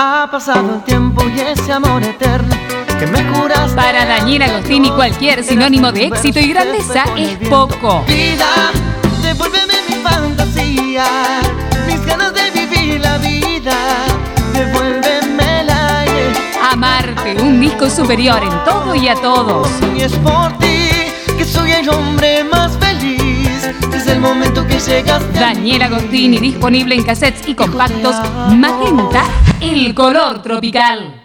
Ha pasado el tiempo y ese amor eterno que me curas. Para Daniel Agostini, cualquier sinónimo de éxito y grandeza es poco. Vida, devuélveme mi fantasía, mis ganas de vivir la vida, devuélvemela. Amarte, un disco superior en todo y a todos. Y es por ti que soy el hombre más feliz desde el momento que llegaste. Daniel Agostini, disponible en cassettes y compactos. Magenta, el color tropical.